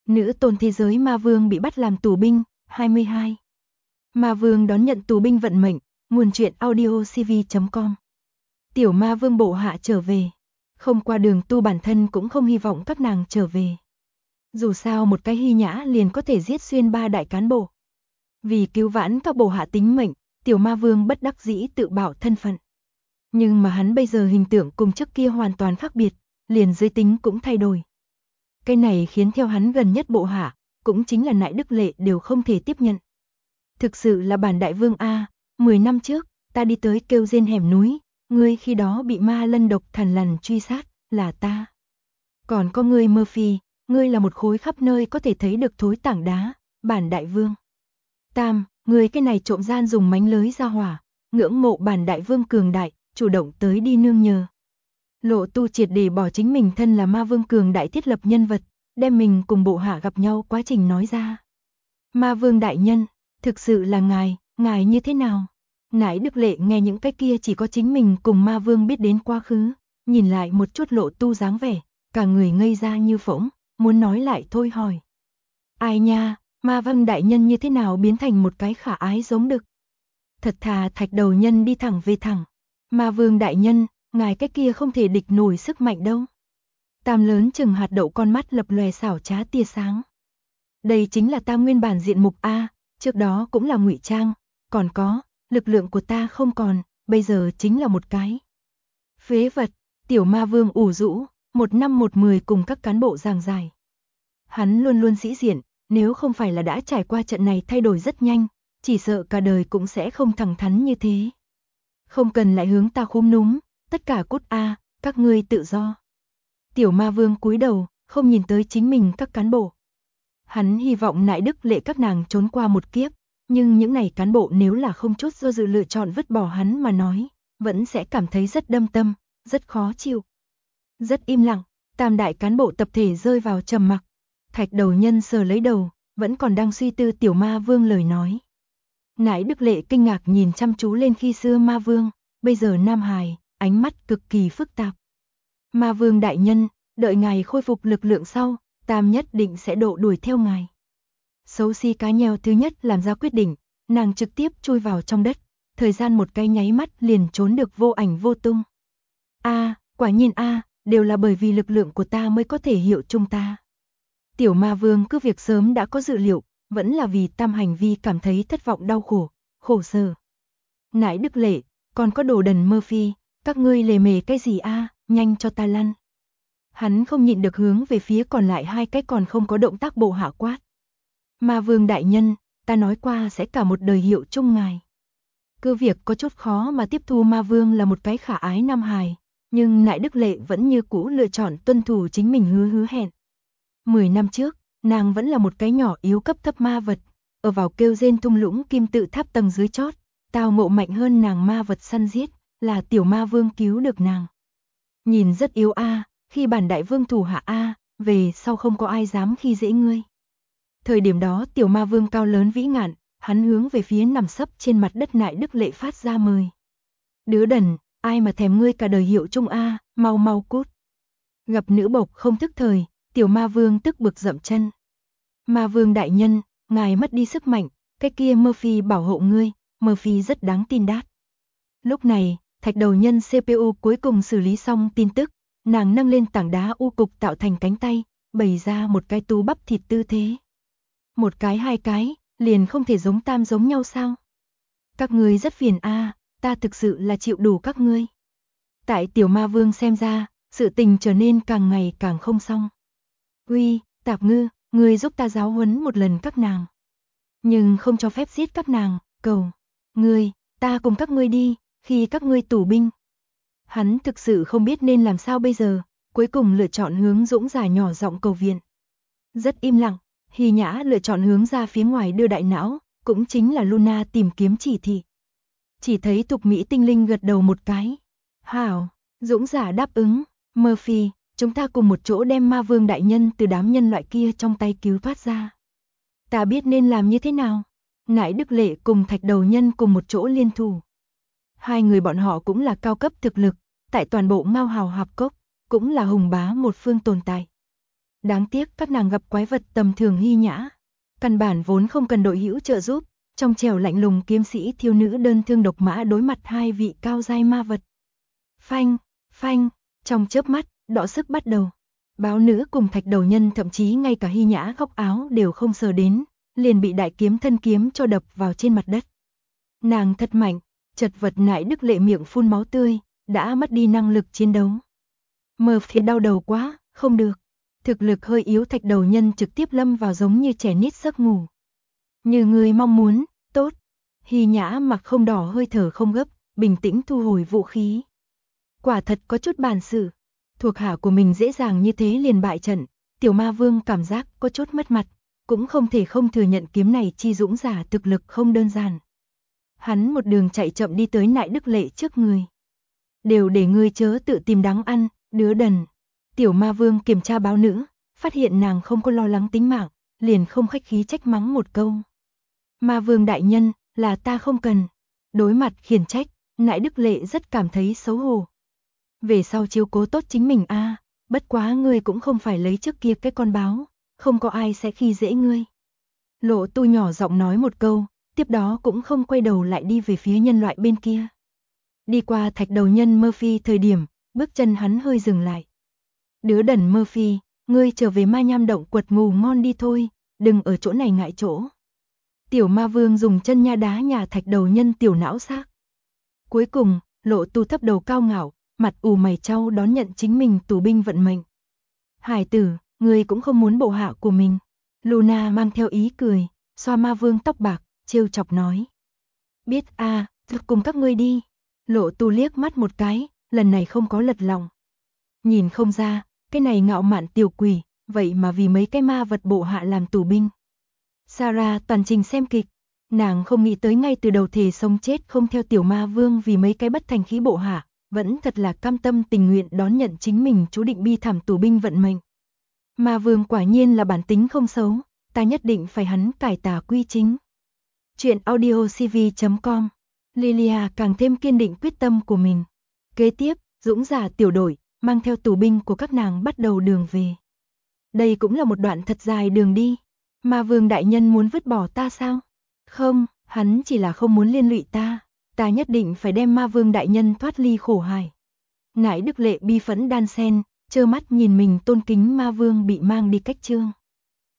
Nữ tôn thế giới ma vương bị bắt làm tù binh, 22. Ma vương đón nhận tù binh vận mệnh, nguồn truyện audio cv.com. Tiểu ma vương bộ hạ trở về. Không qua đường tu bản thân cũng không hy vọng các nàng trở về. Dù sao một cái hy nhã liền có thể giết xuyên 3 đại cán bộ. Vì cứu vãn các bộ hạ tính mệnh, tiểu ma vương bất đắc dĩ tự bảo thân phận. Nhưng mà hắn bây giờ hình tượng cùng trước kia hoàn toàn khác biệt, liền giới tính cũng thay đổi. Cái này khiến theo hắn gần nhất bộ hạ, cũng chính là Nại Đức Lệ đều không thể tiếp nhận. Thực sự là bản đại vương a, 10 năm trước, ta đi tới kêu rên hẻm núi, ngươi khi đó bị ma lân độc thần lằn truy sát, là ta. Còn có ngươi Murphy, ngươi là một khối khắp nơi có thể thấy được thối tảng đá, bản đại vương. Tam, ngươi cái này trộm gian dùng mánh lới ra hỏa, ngưỡng mộ bản đại vương cường đại, chủ động tới đi nương nhờ. Lộ Tu triệt để bỏ chính mình thân là ma vương cường đại thiết lập nhân vật, đem mình cùng bộ hạ gặp nhau quá trình nói ra. Ma vương đại nhân, thực sự là ngài như thế nào? Nãi Đức Lệ nghe những cái kia chỉ có chính mình cùng ma vương biết đến quá khứ, nhìn lại một chút Lộ Tu dáng vẻ, cả người ngây ra như phỗng, muốn nói lại thôi hỏi. Ai nha, ma vương đại nhân như thế nào biến thành một cái khả ái giống đực? Thật thà thạch đầu nhân đi thẳng về thẳng. Ma vương đại nhân, ngài cái kia không thể địch nổi sức mạnh đâu. Tam lớn chừng hạt đậu con mắt lập lòe xảo trá tia sáng. Đây chính là ta nguyên bản diện mục A, trước đó cũng là ngụy trang, còn có, lực lượng của ta không còn, bây giờ chính là một cái phế vật. Tiểu ma vương ủ rũ, 1 năm 1 10 cùng các cán bộ giảng giải. Hắn luôn luôn sĩ diện, nếu không phải là đã trải qua trận này thay đổi rất nhanh, chỉ sợ cả đời cũng sẽ không thẳng thắn như thế. Không cần lại hướng ta khúm núm, tất cả cút a, các ngươi tự do. Tiểu ma vương cúi đầu, không nhìn tới chính mình các cán bộ. Hắn hy vọng Nại Đức Lệ các nàng trốn qua một kiếp, nhưng những này cán bộ nếu là không chút do dự lựa chọn vứt bỏ hắn mà nói, vẫn sẽ cảm thấy rất đâm tâm, rất khó chịu. Rất im lặng, tam đại cán bộ tập thể rơi vào trầm mặc. Thạch đầu nhân sờ lấy đầu, vẫn còn đang suy tư tiểu ma vương lời nói. Nãi Đức Lệ kinh ngạc nhìn chăm chú lên khi xưa ma vương, bây giờ nam hài, ánh mắt cực kỳ phức tạp. Ma vương đại nhân, đợi ngài khôi phục lực lượng sau, tam nhất định sẽ độ đuổi theo ngài. Xấu xí cá nheo thứ nhất làm ra quyết định, nàng trực tiếp chui vào trong đất, thời gian một cái nháy mắt liền trốn được vô ảnh vô tung. A, quả nhiên a, đều là bởi vì lực lượng của ta mới có thể hiệu chung ta. Tiểu ma vương cứ việc sớm đã có dự liệu, vẫn là vì tam hành vi cảm thấy thất vọng đau khổ, khổ sở. Nãi Đức Lệ, còn có đồ đần Murphy, các ngươi lề mề cái gì a, nhanh cho ta lăn. Hắn không nhịn được hướng về phía còn lại 2 cái còn không có động tác bộ hạ quát. Ma vương đại nhân, ta nói qua sẽ cả một đời hiệu chung ngài. Cứ việc có chút khó mà tiếp thu ma vương là một cái khả ái nam hài, nhưng Nãi Đức Lệ vẫn như cũ lựa chọn tuân thủ chính mình hứa hẹn. 10 năm trước, nàng vẫn là một cái nhỏ yếu cấp thấp ma vật, ở vào kêu rên thung lũng kim tự tháp tầng dưới chót, tao ngộ mạnh hơn nàng ma vật săn giết, là tiểu ma vương cứu được nàng. Nhìn rất yếu a, khi bản đại vương thủ hạ a, về sau không có ai dám khi dễ ngươi. Thời điểm đó tiểu ma vương cao lớn vĩ ngạn, hắn hướng về phía nằm sấp trên mặt đất Nại Đức Lệ phát ra mời. Đứa đần, ai mà thèm ngươi cả đời hiệu chung a, mau mau cút. Gặp nữ bộc không thức thời, tiểu ma vương tức bực dậm chân. Ma vương đại nhân, ngài mất đi sức mạnh, cái kia Murphy bảo hộ ngươi, Murphy rất đáng tin đát. Lúc này, thạch đầu nhân CPU cuối cùng xử lý xong tin tức, nàng nâng lên tảng đá u cục tạo thành cánh tay, bày ra một cái tú bắp thịt tư thế. Một cái 2 cái, liền không thể giống tam giống nhau sao? Các ngươi rất phiền a, ta thực sự là chịu đủ các ngươi. Tại tiểu ma vương xem ra, sự tình trở nên càng ngày càng không xong. Uy, Tạp Ngư, ngươi giúp ta giáo huấn một lần các nàng. Nhưng không cho phép giết các nàng, cầu. Ngươi, ta cùng các ngươi đi, khi các ngươi tù binh. Hắn thực sự không biết nên làm sao bây giờ, cuối cùng lựa chọn hướng Dũng giả nhỏ giọng cầu viện. Rất im lặng, Hy Nhã lựa chọn hướng ra phía ngoài đưa đại não, cũng chính là Luna tìm kiếm chỉ thị. Chỉ thấy Thục Mỹ tinh linh gật đầu một cái. Hảo, Dũng giả đáp ứng, Murphy, chúng ta cùng một chỗ đem ma vương đại nhân từ đám nhân loại kia trong tay cứu thoát ra. Ta biết nên làm như thế nào. Nãi Đức Lệ cùng thạch đầu nhân cùng một chỗ liên thủ. 2 người bọn họ cũng là cao cấp thực lực, tại toàn bộ Ngao Hào Hạp Cốc, cũng là hùng bá một phương tồn tại. Đáng tiếc các nàng gặp quái vật tầm thường Hy Nhã. Căn bản vốn không cần đội hữu trợ giúp, trong trẻo lạnh lùng kiếm sĩ thiếu nữ đơn thương độc mã đối mặt hai vị cao giai ma vật. Phanh, phanh, trong chớp mắt, đọ sức bắt đầu. Báo nữ cùng thạch đầu nhân thậm chí ngay cả Hy Nhã góc áo đều không sờ đến, liền bị đại kiếm thân kiếm cho đập vào trên mặt đất. Nàng thật mạnh, chật vật Nại Đức Lệ miệng phun máu tươi, đã mất đi năng lực chiến đấu. Murphy đau đầu quá, không được. Thực lực hơi yếu thạch đầu nhân trực tiếp lâm vào giống như trẻ nít giấc ngủ. Như người mong muốn, tốt. Hy Nhã mặc không đỏ hơi thở không gấp, bình tĩnh thu hồi vũ khí. Quả thật có chút bản sự. Thuộc hạ của mình dễ dàng như thế liền bại trận, tiểu ma vương cảm giác có chút mất mặt, cũng không thể không thừa nhận kiếm này chi dũng giả thực lực không đơn giản. Hắn một đường chạy chậm đi tới Nại Đức Lệ trước người. Đều để ngươi chớ tự tìm đắng ăn, đứa đần. Tiểu ma vương kiểm tra báo nữ, phát hiện nàng không có lo lắng tính mạng, liền không khách khí trách mắng một câu. Ma vương đại nhân, là ta không cần. Đối mặt khiển trách, Nại Đức Lệ rất cảm thấy xấu hổ. Về sau chiếu cố tốt chính mình a, bất quá ngươi cũng không phải lấy trước kia cái con báo, không có ai sẽ khi dễ ngươi. Lộ Tu nhỏ giọng nói một câu, tiếp đó cũng không quay đầu lại đi về phía nhân loại bên kia. Đi qua thạch đầu nhân Murphy thời điểm, bước chân hắn hơi dừng lại. Đứa đần Murphy, ngươi trở về ma nham động quật ngủ ngon đi thôi, đừng ở chỗ này ngại chỗ. Tiểu ma vương dùng chân nha đá nhà thạch đầu nhân tiểu não xác. Cuối cùng, Lộ Tu thấp đầu cao ngạo, mặt ù mày trao đón nhận chính mình tù binh vận mệnh. Hải tử, ngươi cũng không muốn bộ hạ của mình. Luna mang theo ý cười, xoa ma vương tóc bạc, trêu chọc nói. Biết a, cùng các ngươi đi. Lộ Tu liếc mắt một cái, lần này không có lật lòng. Nhìn không ra, cái này ngạo mạn tiểu quỷ, vậy mà vì mấy cái ma vật bộ hạ làm tù binh. Sarah toàn trình xem kịch, nàng không nghĩ tới ngay từ đầu thề sống chết không theo tiểu ma vương vì mấy cái bất thành khí bộ hạ, vẫn thật là cam tâm tình nguyện đón nhận chính mình chú định bi thảm tù binh vận mệnh. Ma vương quả nhiên là bản tính không xấu, ta nhất định phải hắn cải tà quy chính. Chuyện audiocv.com. Lilia càng thêm kiên định quyết tâm của mình. Kế tiếp, dũng giả tiểu đội, mang theo tù binh của các nàng bắt đầu đường về. Đây cũng là một đoạn thật dài đường đi. Ma vương đại nhân muốn vứt bỏ ta sao? Không, hắn chỉ là không muốn liên lụy ta. Ta nhất định phải đem ma vương đại nhân thoát ly khổ hải. Nại Đức Lệ bi phẫn đan sen, trơ mắt nhìn mình tôn kính ma vương bị mang đi cách chương.